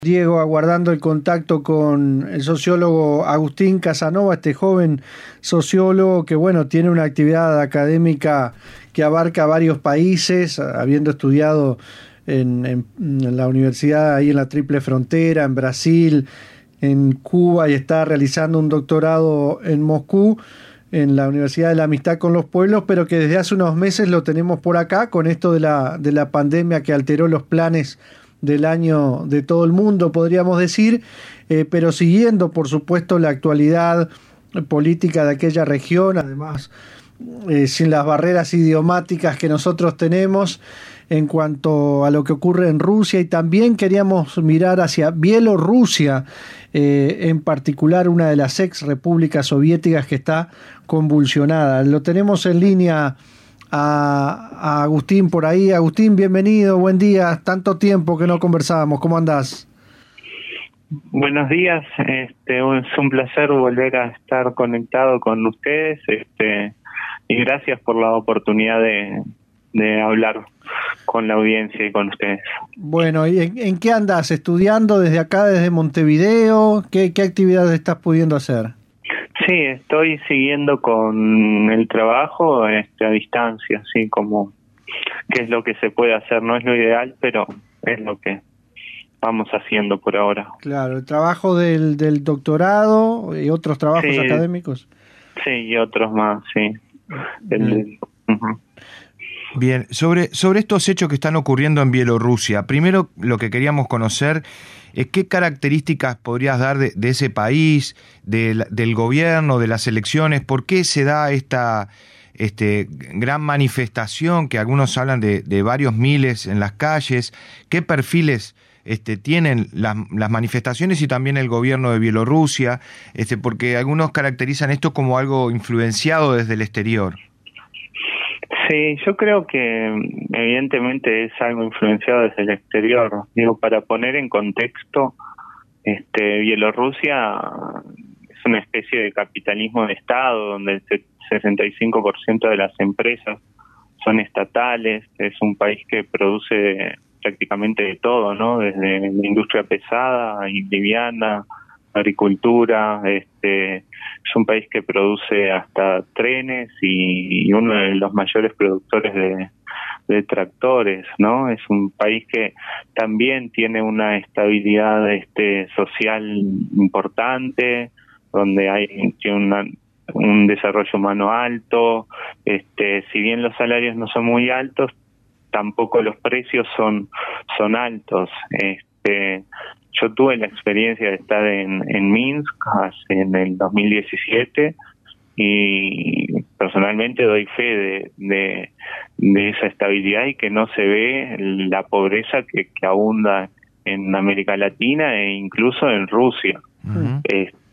Diego, aguardando el contacto con el sociólogo Agustín Casanova, este joven sociólogo que, bueno, tiene una actividad académica que abarca varios países, habiendo estudiado en la universidad ahí en la Triple Frontera, en Brasil, en Cuba, y está realizando un doctorado en Moscú, en la Universidad de la Amistad con los Pueblos, pero que desde hace unos meses lo tenemos por acá con esto de la pandemia que alteró los planes del año de todo el mundo, podríamos decir, pero siguiendo, por supuesto, la actualidad política de aquella región, además, sin las barreras idiomáticas que nosotros tenemos en cuanto a lo que ocurre en Rusia, y también queríamos mirar hacia Bielorrusia, en particular una de las ex repúblicas soviéticas que está convulsionada. Lo tenemos en línea a Agustín por ahí. Agustín, bienvenido, buen día, tanto tiempo que no conversábamos, ¿cómo andás? Buenos días, es un placer volver a estar conectado con ustedes, y gracias por la oportunidad de hablar con la audiencia y con ustedes. Bueno, ¿y en qué andás? ¿Estudiando desde acá, desde Montevideo? ¿Qué actividades estás pudiendo hacer? Sí, estoy siguiendo con el trabajo a distancia, así como que es lo que se puede hacer. No es lo ideal, pero es lo que vamos haciendo por ahora. Claro, el trabajo del Uh-huh. Y otros trabajos académicos. Sí, y otros más, sí. Bien, sobre estos hechos que están ocurriendo en Bielorrusia, primero lo que queríamos conocer es qué características podrías dar de ese país, del gobierno, de las elecciones, por qué se da esta gran manifestación que algunos hablan de varios miles en las calles, qué perfiles tienen las manifestaciones y también el gobierno de Bielorrusia, porque algunos caracterizan esto como algo influenciado desde el exterior. Sí, yo creo que evidentemente es algo influenciado desde el exterior. Digo, para poner en contexto, Bielorrusia es una especie de capitalismo de Estado donde el 65% de las empresas son estatales. Es un país que produce prácticamente de todo, ¿no? Desde la industria pesada y liviana, agricultura, es un país que produce hasta trenes y uno de los mayores productores de tractores, ¿no? Es un país que también tiene una estabilidad social importante, donde tiene un desarrollo humano alto. Si bien los salarios no son muy altos, tampoco los precios son altos. Yo tuve la experiencia de estar en Minsk en el 2017 y personalmente doy fe de esa estabilidad y que no se ve la pobreza que abunda en América Latina e incluso en Rusia. Uh-huh.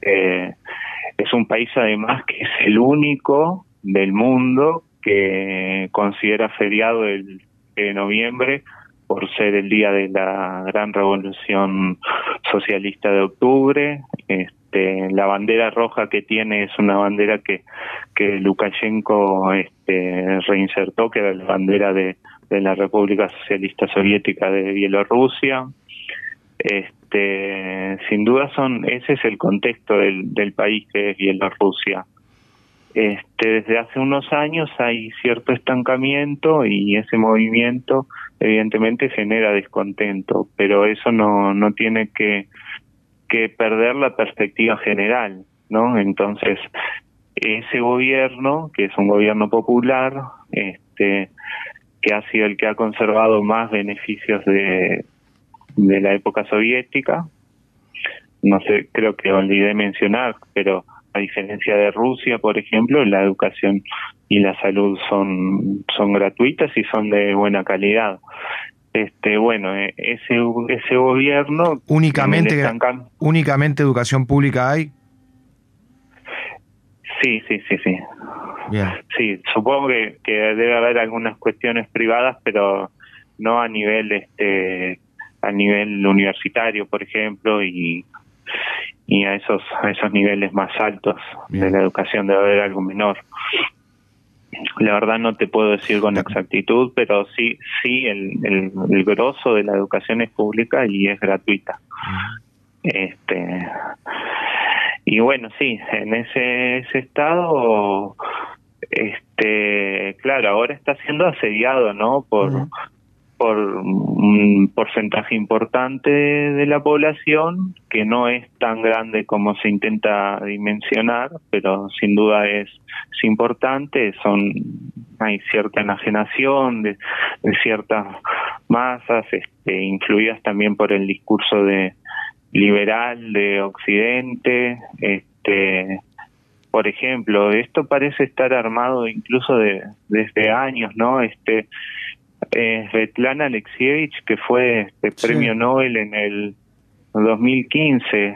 Es un país además que es el único del mundo que considera feriado el de noviembre por ser el día de la gran revolución socialista de octubre. La bandera roja que tiene es una bandera que Lukashenko reinsertó, que era la bandera de la República Socialista Soviética de Bielorrusia. Sin duda ese es el contexto del país que es Bielorrusia. Desde hace unos años hay cierto estancamiento y ese movimiento evidentemente genera descontento, pero eso no tiene que perder la perspectiva general, ¿no? Entonces, ese gobierno, que es un gobierno popular, que ha sido el que ha conservado más beneficios de la época soviética, no sé, creo que olvidé mencionar, pero a diferencia de Rusia, por ejemplo, la educación y la salud son gratuitas y son de buena calidad. Ese gobierno únicamente educación pública hay. Sí. Bien. Sí, supongo que debe haber algunas cuestiones privadas, pero no a nivel universitario, por ejemplo, y a esos niveles más altos. Bien. De la educación debe haber algo menor. La verdad no te puedo decir con exactitud, pero sí el grosso de la educación es pública y es gratuita. Y bueno, sí, en ese estado, claro, ahora está siendo asediado, ¿no? Por un porcentaje importante de la población, que no es tan grande como se intenta dimensionar, pero sin duda es importante. Hay cierta enajenación de ciertas masas, influidas también por el discurso liberal de Occidente. Por ejemplo, esto parece estar armado incluso desde años, ¿no? Svetlana Alexievich, que fue premio Nobel en el 2015,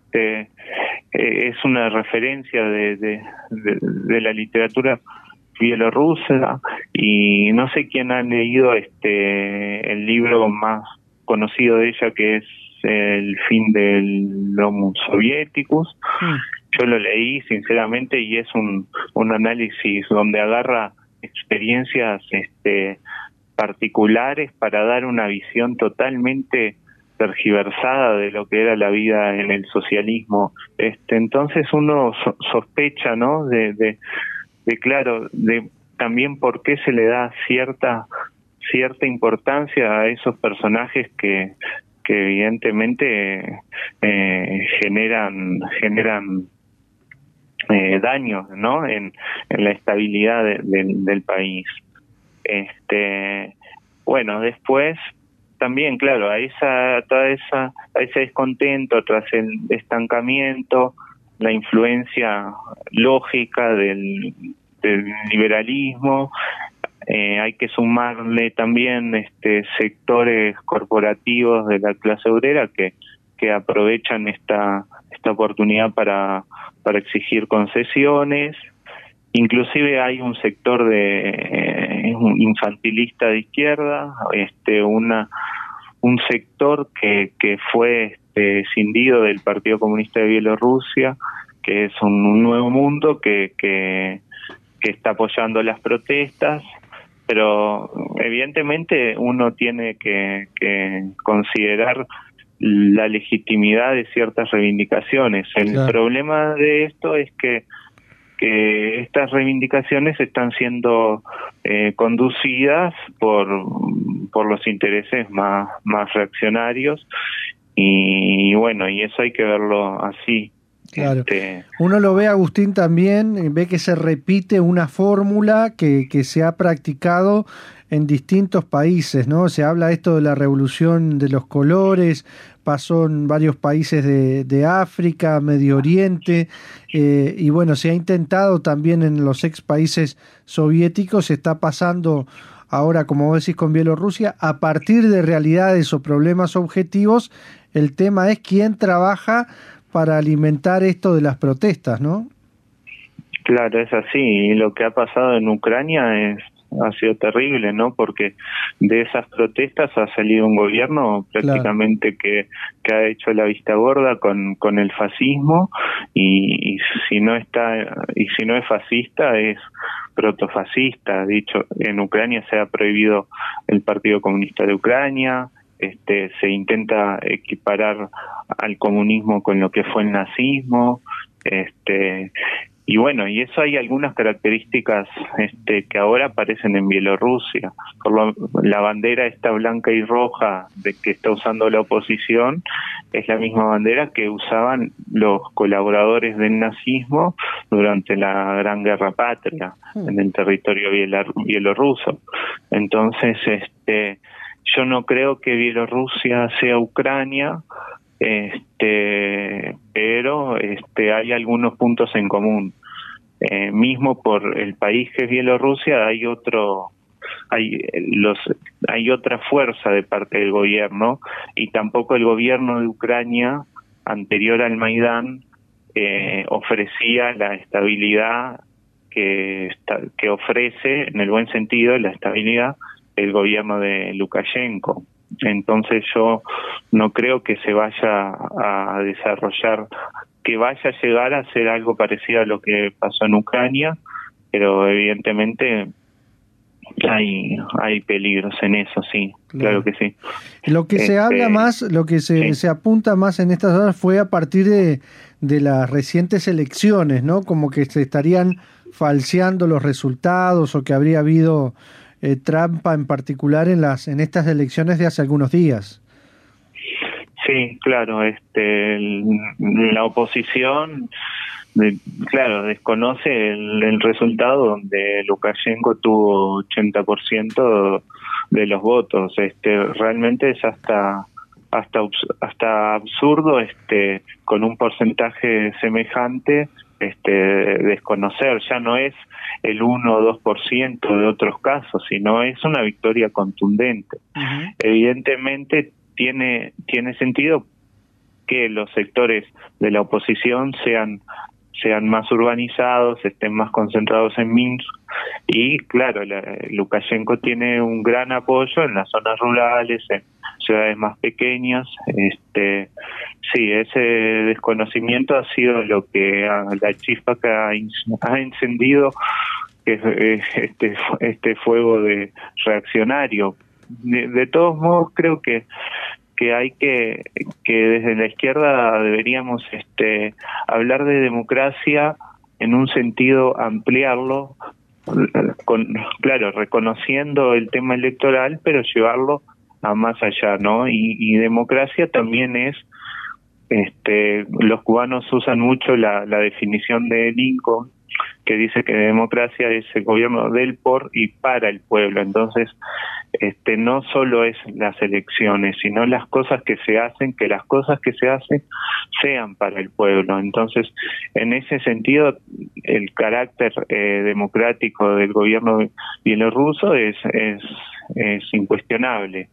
es una referencia de la literatura bielorrusa, y no sé quién ha leído el libro más conocido de ella, que es El fin del Homo Soviéticus. Yo lo leí sinceramente y es un análisis donde agarra experiencias particulares para dar una visión totalmente tergiversada de lo que era la vida en el socialismo. Entonces uno sospecha, ¿no? De también por qué se le da cierta importancia a esos personajes que evidentemente generan daños, ¿no? En la estabilidad del país. Bueno, después también, claro, a ese descontento tras el estancamiento, la influencia lógica del liberalismo, hay que sumarle también sectores corporativos de la clase obrera que aprovechan esta oportunidad para exigir concesiones. Inclusive hay un sector infantilista de izquierda, un sector que fue escindido del Partido Comunista de Bielorrusia, que es un nuevo mundo que está apoyando las protestas, pero evidentemente uno tiene que considerar la legitimidad de ciertas reivindicaciones. El problema de esto es que estas reivindicaciones están siendo conducidas por los intereses más reaccionarios, y bueno, y eso hay que verlo así. Claro. Uno lo ve, Agustín, también, ve que se repite una fórmula que se ha practicado en distintos países, ¿no? Se habla esto de la revolución de los colores, pasó en varios países de África, Medio Oriente, y bueno, se ha intentado también en los ex países soviéticos, se está pasando ahora, como vos decís, con Bielorrusia, a partir de realidades o problemas objetivos. El tema es quién trabaja para alimentar esto de las protestas, ¿no? Claro, es así. Y lo que ha pasado en Ucrania ha sido terrible, ¿no? Porque de esas protestas ha salido un gobierno prácticamente que ha hecho la vista gorda con el fascismo, y si no es fascista, es protofascista. Dicho, en Ucrania se ha prohibido el Partido Comunista de Ucrania. Se intenta equiparar al comunismo con lo que fue el nazismo, y bueno, y eso hay algunas características que ahora aparecen en Bielorrusia. La bandera esta blanca y roja de que está usando la oposición es la misma bandera que usaban los colaboradores del nazismo durante la Gran Guerra Patria en el territorio bielorruso. Entonces, yo no creo que Bielorrusia sea Ucrania, pero hay algunos puntos en común. Mismo por el país que es Bielorrusia, hay otra fuerza de parte del gobierno, y tampoco el gobierno de Ucrania anterior al Maidán ofrecía la estabilidad que ofrece, en el buen sentido, la estabilidad el gobierno de Lukashenko. Entonces yo no creo que se vaya a desarrollar, que vaya a llegar a ser algo parecido a lo que pasó en Ucrania, pero evidentemente hay peligros en eso, sí, claro que sí. Lo que se habla más, lo que se apunta más en estas horas fue a partir de las recientes elecciones, ¿no? Como que se estarían falseando los resultados o que habría habido trampa en particular en estas elecciones de hace algunos días. Sí, claro, la oposición, claro, desconoce el resultado donde Lukashenko tuvo 80% de los votos. Realmente es hasta absurdo, con un porcentaje semejante, desconocer. Ya no es el 1 o 2% de otros casos, sino es una victoria contundente. Uh-huh. Evidentemente tiene sentido que los sectores de la oposición sean más urbanizados, estén más concentrados en Minsk, y claro, Lukashenko tiene un gran apoyo en las zonas rurales, en ciudades más pequeñas. Sí, ese desconocimiento ha sido lo que la chispa que ha encendido este fuego de reaccionario. De todos modos, creo que hay que desde la izquierda deberíamos hablar de democracia en un sentido, ampliarlo, claro, reconociendo el tema electoral, pero llevarlo a más allá, ¿no? Y democracia también es, los cubanos usan mucho la definición de Lincoln, que dice que democracia es el gobierno del, por y para el pueblo. Entonces, no solo es las elecciones, sino las cosas que se hacen, que las cosas que se hacen sean para el pueblo. Entonces, en ese sentido, el carácter democrático del gobierno bielorruso es incuestionable.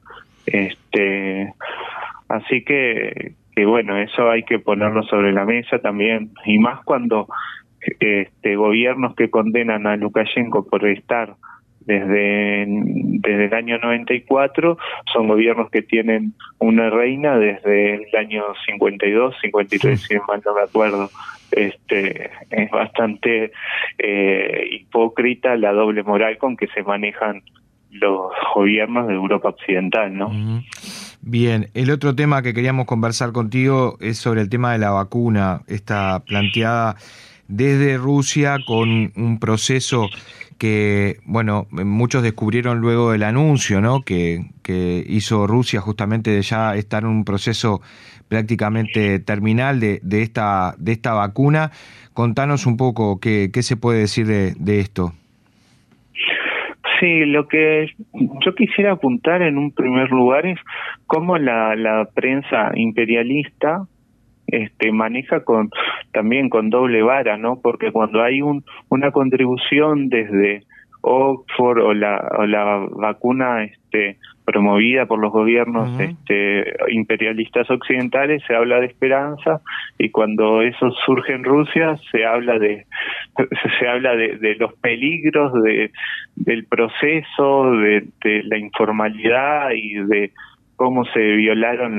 Así que bueno, eso hay que ponerlo sobre la mesa también, y más cuando gobiernos que condenan a Lukashenko por estar desde el año 94 son gobiernos que tienen una reina desde el año 52, 53, si mal no me acuerdo. Es bastante hipócrita la doble moral con que se manejan los gobiernos de Europa Occidental, ¿no? Bien, el otro tema que queríamos conversar contigo es sobre el tema de la vacuna, esta planteada desde Rusia con un proceso que, bueno, muchos descubrieron luego del anuncio, ¿no?, que hizo Rusia justamente de ya estar en un proceso prácticamente terminal de esta vacuna. Contanos un poco qué se puede decir de esto. Sí, lo que yo quisiera apuntar en un primer lugar es cómo la prensa imperialista maneja también con doble vara, ¿no? Porque cuando hay una contribución desde Oxford o la vacuna promovida por los gobiernos imperialistas occidentales, se habla de esperanza, y cuando eso surge en Rusia se habla de los peligros del proceso, de la informalidad y de cómo se violaron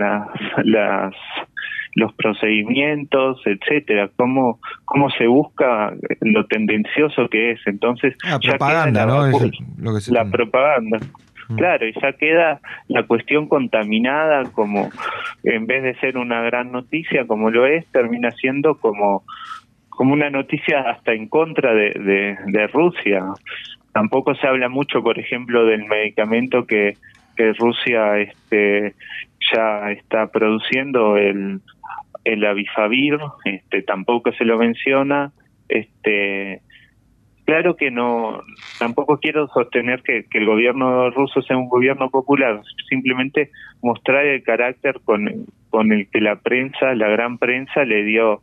los procedimientos, etcétera, cómo se busca lo tendencioso que es. Entonces, la propaganda, ¿no? La propaganda. Claro, y ya queda la cuestión contaminada, como en vez de ser una gran noticia como lo es, termina siendo como una noticia hasta en contra de Rusia. Tampoco se habla mucho, por ejemplo, del medicamento que Rusia ya está produciendo, el Avifavir, tampoco se lo menciona. Claro que no, tampoco quiero sostener que el gobierno ruso sea un gobierno popular, simplemente mostrar el carácter con el que la gran prensa le dio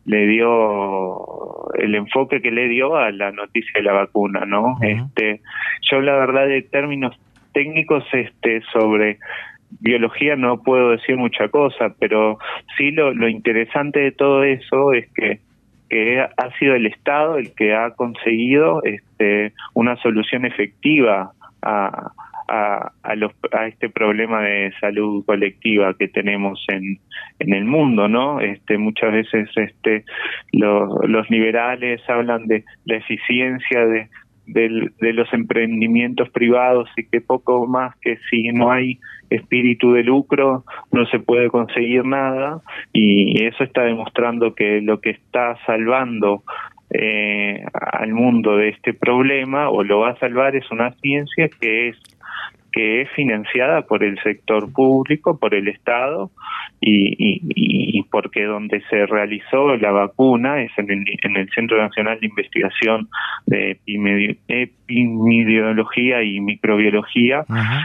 el enfoque que le dio a la noticia de la vacuna, ¿no? Uh-huh. Yo la verdad, de términos técnicos sobre biología no puedo decir mucha cosa, pero sí lo interesante de todo eso es que ha sido el Estado el que ha conseguido una solución efectiva a a este problema de salud colectiva que tenemos en el mundo, ¿no? Muchas veces los liberales hablan de la eficiencia de los emprendimientos privados y que poco más que si no hay espíritu de lucro no se puede conseguir nada, y eso está demostrando que lo que está salvando al mundo de este problema, o lo va a salvar, es una ciencia que es financiada por el sector público, por el Estado, y porque donde se realizó la vacuna es en el Centro Nacional de Investigación de Epidemiología y Microbiología,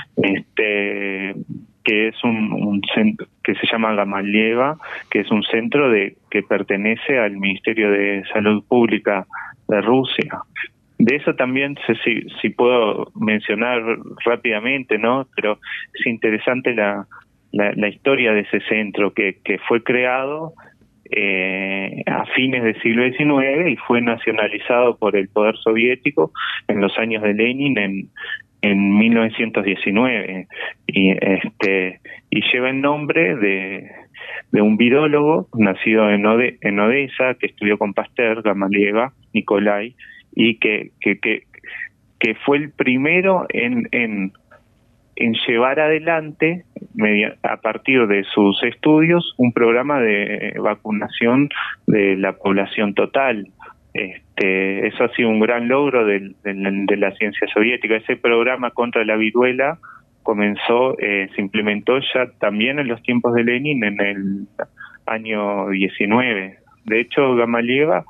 que es un centro que se llama Gamaleya, que es un centro que pertenece al Ministerio de Salud Pública de Rusia. De eso también, si puedo mencionar rápidamente, ¿no? Pero es interesante la historia de ese centro que fue creado a fines del siglo XIX y fue nacionalizado por el poder soviético en los años de Lenin en 1919, y lleva el nombre de un virólogo nacido en Odessa, que estudió con Pasteur, Gamaleya, Nikolai, y que fue el primero en llevar adelante, a partir de sus estudios, un programa de vacunación de la población total. Eso ha sido un gran logro de la ciencia soviética. Ese programa contra la viruela se implementó ya también en los tiempos de Lenin, en el año 19. De hecho, Gamaleya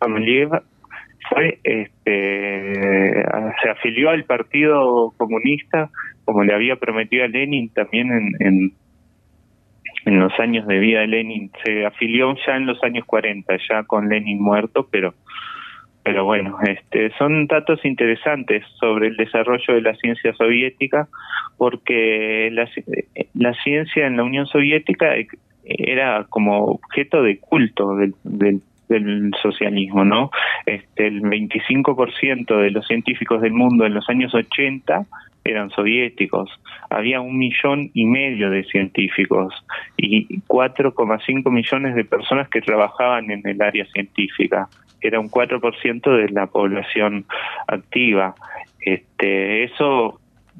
se afilió al Partido Comunista, como le había prometido a Lenin también en los años de vida de Lenin. Se afilió ya en los años 40, ya con Lenin muerto, pero bueno, son datos interesantes sobre el desarrollo de la ciencia soviética, porque la ciencia en la Unión Soviética era como objeto de culto del socialismo, ¿no? El 25% de los científicos del mundo en los años 80 eran soviéticos. Había 1,5 millones de científicos y 4,5 millones de personas que trabajaban en el área científica. Era un 4% de la población activa. Eso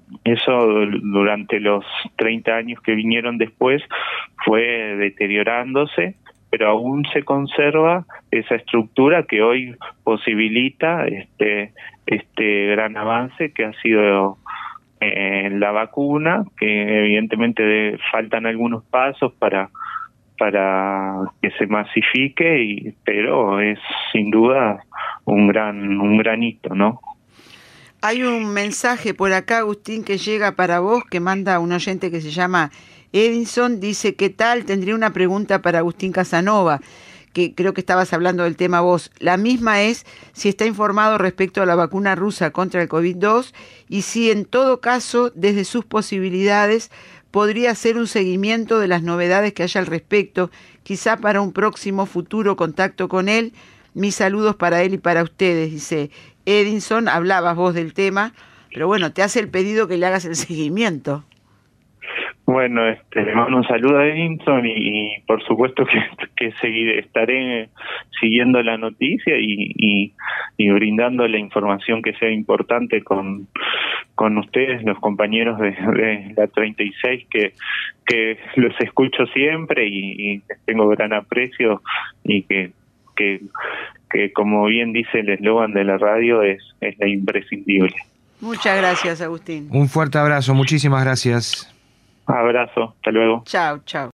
durante los 30 años que vinieron después fue deteriorándose, pero aún se conserva esa estructura que hoy posibilita este gran avance que ha sido la vacuna, que evidentemente faltan algunos pasos para que se masifique, pero es sin duda un gran hito, ¿no? Hay un mensaje por acá, Agustín, que llega para vos, que manda un oyente que se llama Edinson. Dice: ¿qué tal? Tendría una pregunta para Agustín Casanova, que creo que estabas hablando del tema vos. La misma es si está informado respecto a la vacuna rusa contra el COVID-2 y si en todo caso, desde sus posibilidades, podría hacer un seguimiento de las novedades que haya al respecto, quizá para un próximo futuro contacto con él. Mis saludos para él y para ustedes, dice Edinson. Hablabas vos del tema, pero bueno, te hace el pedido que le hagas el seguimiento. Bueno, le mando un saludo a Edinson y por supuesto que estaré siguiendo la noticia y brindando la información que sea importante con ustedes, los compañeros de la 36, que los escucho siempre y tengo gran aprecio, y que como bien dice el eslogan de la radio, es la imprescindible. Muchas gracias, Agustín. Un fuerte abrazo, muchísimas gracias. Abrazo, hasta luego. Chao, chao.